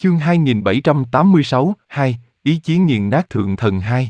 Chương 2786, 2, ý chí nghiền nát thượng thần 2.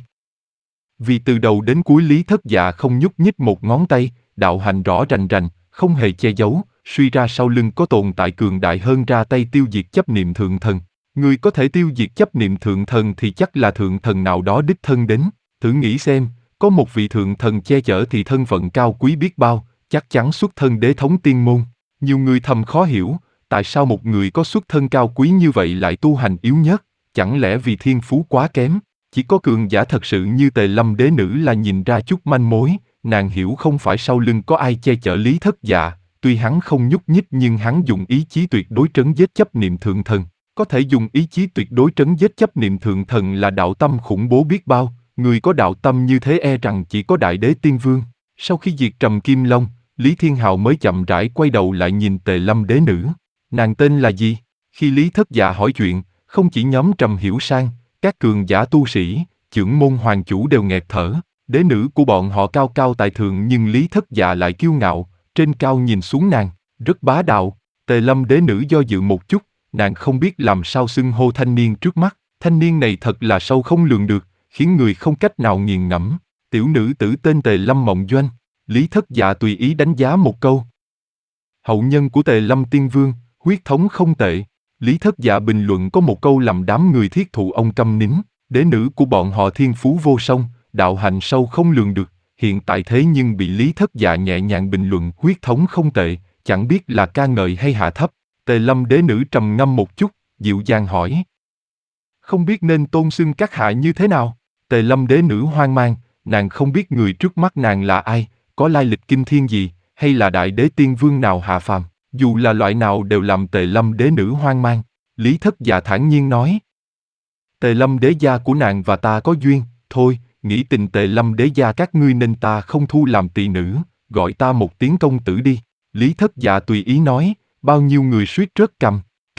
Vì từ đầu đến cuối Lý Thất Dạ không nhúc nhích một ngón tay, đạo hành rõ rành rành, không hề che giấu, suy ra sau lưng có tồn tại cường đại hơn ra tay tiêu diệt chấp niệm thượng thần. Người có thể tiêu diệt chấp niệm thượng thần thì chắc là thượng thần nào đó đích thân đến. Thử nghĩ xem, có một vị thượng thần che chở thì thân phận cao quý biết bao, chắc chắn xuất thân đế thống tiên môn. Nhiều người thầm khó hiểu, tại sao một người có xuất thân cao quý như vậy lại tu hành yếu nhất, chẳng lẽ vì thiên phú quá kém? Chỉ có cường giả thật sự như Tề Lâm đế nữ là nhìn ra chút manh mối, nàng hiểu không phải sau lưng có ai che chở Lý Thất Dạ, tuy hắn không nhúc nhích nhưng hắn dùng ý chí tuyệt đối trấn giết chấp niệm thượng thần. Có thể dùng ý chí tuyệt đối trấn giết chấp niệm thượng thần là đạo tâm khủng bố biết bao, người có đạo tâm như thế e rằng chỉ có Đại Đế Tiên Vương. Sau khi diệt Trầm Kim Long, Lý Thiên Hào mới chậm rãi quay đầu lại nhìn Tề Lâm đế nữ. Nàng tên là gì? Khi Lý Thất Dạ hỏi chuyện, không chỉ nhóm Trầm Hiểu Sang, các cường giả tu sĩ, chưởng môn hoàng chủ đều nghẹt thở. Đế nữ của bọn họ cao cao tại thượng nhưng Lý Thất Dạ lại kiêu ngạo, trên cao nhìn xuống nàng, rất bá đạo. Tề Lâm đế nữ do dự một chút, nàng không biết làm sao xưng hô thanh niên trước mắt. Thanh niên này thật là sâu không lường được, khiến người không cách nào nghiền ngẫm. Tiểu nữ tử tên Tề Lâm Mộng Doanh. Lý Thất Dạ tùy ý đánh giá một câu. Hậu nhân của Tề Lâm Tiên Vương, huyết thống không tệ. Lý Thất Dạ bình luận có một câu làm đám người thiết thụ ông câm nín. Đế nữ của bọn họ thiên phú vô song, đạo hành sâu không lường được. Hiện tại thế nhưng bị Lý Thất Dạ nhẹ nhàng bình luận huyết thống không tệ, chẳng biết là ca ngợi hay hạ thấp. Tề Lâm đế nữ trầm ngâm một chút, dịu dàng hỏi. Không biết nên tôn xưng các hạ như thế nào? Tề Lâm đế nữ hoang mang, nàng không biết người trước mắt nàng là ai, có lai lịch kinh thiên gì, hay là Đại Đế Tiên Vương nào hạ phàm. Dù là loại nào đều làm Tề Lâm đế nữ hoang mang. Lý Thất Dạ thản nhiên nói. Tề Lâm đế gia của nàng và ta có duyên, thôi, nghĩ tình Tề Lâm đế gia các ngươi nên ta không thu làm tỳ nữ, gọi ta một tiếng công tử đi. Lý Thất Dạ tùy ý nói, bao nhiêu người suýt rớt cằm.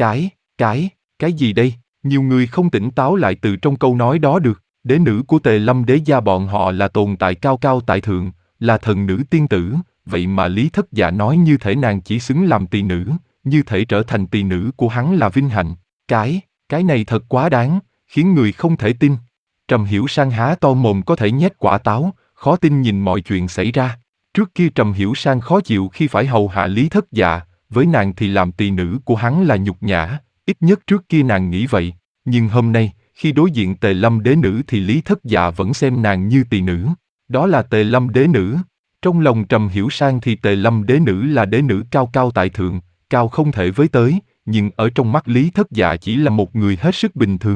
Cái gì đây? Nhiều người không tỉnh táo lại từ trong câu nói đó được. Đế nữ của Tề Lâm đế gia bọn họ là tồn tại cao cao tại thượng, là thần nữ tiên tử, vậy mà Lý Thất Dạ nói như thể nàng chỉ xứng làm tỳ nữ, như thể trở thành tỳ nữ của hắn là vinh hạnh. Cái này thật quá đáng, khiến người không thể tin. Trầm Hiểu Sang há to mồm có thể nhét quả táo, khó tin nhìn mọi chuyện xảy ra. Trước kia Trầm Hiểu Sang khó chịu khi phải hầu hạ Lý Thất Dạ, với nàng thì làm tỳ nữ của hắn là nhục nhã, ít nhất trước kia nàng nghĩ vậy. Nhưng hôm nay, khi đối diện Tề Lâm đế nữ thì Lý Thất Dạ vẫn xem nàng như tỳ nữ. Đó là Tề Lâm đế nữ. Trong lòng Trầm Hiểu Sang thì Tề Lâm đế nữ là đế nữ cao cao tại thượng, cao không thể với tới, nhưng ở trong mắt Lý Thất Dạ chỉ là một người hết sức bình thường.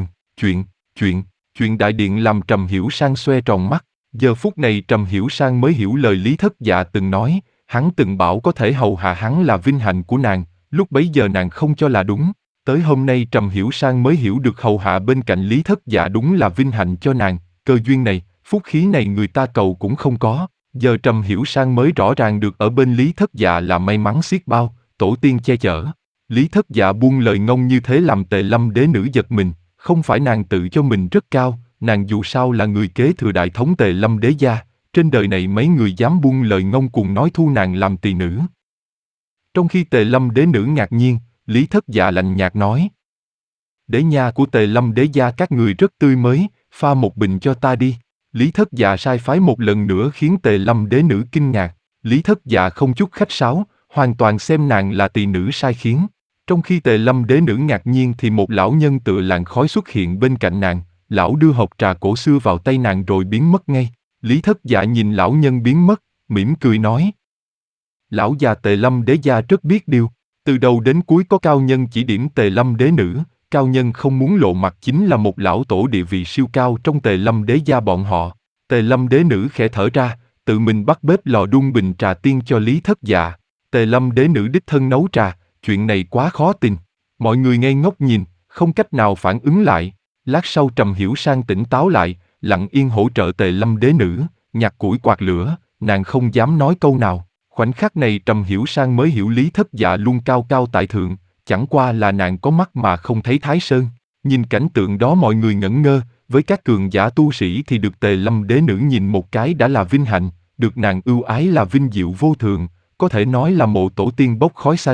Chuyện đại điện làm Trầm Hiểu Sang xoe tròn mắt. Giờ phút này Trầm Hiểu Sang mới hiểu lời Lý Thất Dạ từng nói, hắn từng bảo có thể hầu hạ hắn là vinh hạnh của nàng, lúc bấy giờ nàng không cho là đúng. Tới hôm nay Trầm Hiểu Sang mới hiểu được hầu hạ bên cạnh Lý Thất Dạ đúng là vinh hạnh cho nàng, cơ duyên này, phúc khí này người ta cầu cũng không có. Giờ Trầm Hiểu Sang mới rõ ràng được ở bên Lý Thất Dạ là may mắn xiết bao, tổ tiên che chở. Lý Thất Dạ buông lời ngông như thế làm Tề Lâm đế nữ giật mình, không phải nàng tự cho mình rất cao, nàng dù sao là người kế thừa đại thống Tề Lâm đế gia, trên đời này mấy người dám buông lời ngông cùng nói thu nàng làm tỳ nữ. Trong khi Tề Lâm đế nữ ngạc nhiên, Lý Thất Dạ lạnh nhạt nói. Đế nha của Tề Lâm đế gia các người rất tươi mới, pha một bình cho ta đi. Lý Thất Dạ sai phái một lần nữa khiến Tề Lâm đế nữ kinh ngạc. Lý Thất Dạ không chút khách sáo, hoàn toàn xem nàng là tỳ nữ sai khiến. Trong khi Tề Lâm đế nữ ngạc nhiên thì một lão nhân tựa làn khói xuất hiện bên cạnh nàng. Lão đưa hộp trà cổ xưa vào tay nàng rồi biến mất ngay. Lý Thất Dạ nhìn lão nhân biến mất, mỉm cười nói. Lão già Tề Lâm đế gia rất biết điều. Từ đầu đến cuối có cao nhân chỉ điểm Tề Lâm đế nữ, cao nhân không muốn lộ mặt chính là một lão tổ địa vị siêu cao trong Tề Lâm đế gia bọn họ. Tề Lâm đế nữ khẽ thở ra, tự mình bắt bếp lò đun bình trà tiên cho Lý Thất Dạ. Tề Lâm đế nữ đích thân nấu trà, chuyện này quá khó tin. Mọi người ngây ngốc nhìn, không cách nào phản ứng lại. Lát sau Trầm Hiểu Sang tỉnh táo lại, lặng yên hỗ trợ Tề Lâm đế nữ, nhặt củi quạt lửa, nàng không dám nói câu nào. Khoảnh khắc này Trầm Hiểu Sang mới hiểu Lý Thất Dạ luôn cao cao tại thượng, chẳng qua là nàng có mắt mà không thấy Thái Sơn. Nhìn cảnh tượng đó mọi người ngẩn ngơ, với các cường giả tu sĩ thì được Tề Lâm đế nữ nhìn một cái đã là vinh hạnh, được nàng ưu ái là vinh diệu vô thường, có thể nói là mộ tổ tiên bốc khói xanh.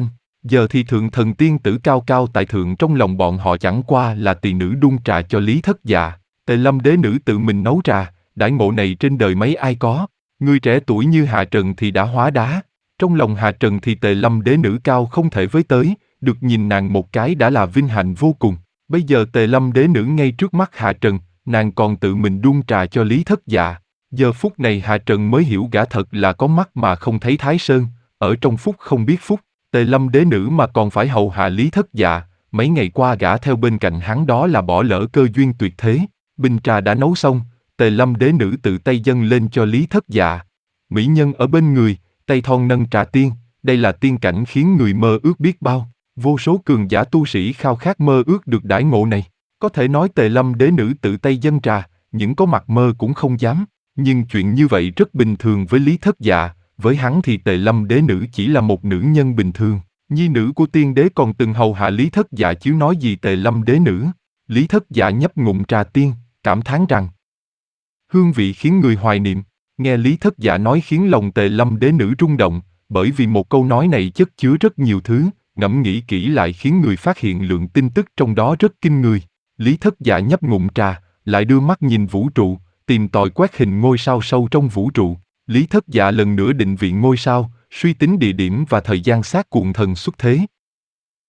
Giờ thì thượng thần tiên tử cao cao tại thượng trong lòng bọn họ chẳng qua là tỳ nữ đun trà cho Lý Thất Dạ. Tề Lâm đế nữ tự mình nấu trà, đãi ngộ này trên đời mấy ai có. Người trẻ tuổi như Hạ Trần thì đã hóa đá. Trong lòng Hạ Trần thì Tề Lâm đế nữ cao không thể với tới, được nhìn nàng một cái đã là vinh hạnh vô cùng. Bây giờ Tề Lâm đế nữ ngay trước mắt Hạ Trần, nàng còn tự mình đun trà cho Lý Thất Dạ. Giờ phút này Hạ Trần mới hiểu gã thật là có mắt mà không thấy Thái Sơn, ở trong phúc không biết phúc. Tề Lâm đế nữ mà còn phải hầu hạ Lý Thất Dạ, mấy ngày qua gã theo bên cạnh hắn đó là bỏ lỡ cơ duyên tuyệt thế. Bình trà đã nấu xong, Tề Lâm đế nữ tự tay dâng lên cho Lý Thất Dạ. Mỹ nhân ở bên người, tay thon nâng trà tiên, đây là tiên cảnh khiến người mơ ước biết bao. Vô số cường giả tu sĩ khao khát mơ ước được đãi ngộ này. Có thể nói Tề Lâm đế nữ tự tay dâng trà, những có mặt mơ cũng không dám. Nhưng chuyện như vậy rất bình thường với Lý Thất Dạ, với hắn thì Tề Lâm đế nữ chỉ là một nữ nhân bình thường. Nhi nữ của tiên đế còn từng hầu hạ Lý Thất Dạ chứ nói gì Tề Lâm đế nữ. Lý Thất Dạ nhấp ngụm trà tiên, cảm thán rằng hương vị khiến người hoài niệm. Nghe Lý Thất Dạ nói khiến lòng Tề Lâm đế nữ rung động, bởi vì một câu nói này chất chứa rất nhiều thứ, ngẫm nghĩ kỹ lại khiến người phát hiện lượng tin tức trong đó rất kinh người. Lý Thất Dạ nhấp ngụm trà, lại đưa mắt nhìn vũ trụ, tìm tòi quét hình ngôi sao sâu trong vũ trụ. Lý Thất Dạ lần nữa định vị ngôi sao, suy tính địa điểm và thời gian xác cuộn thần xuất thế.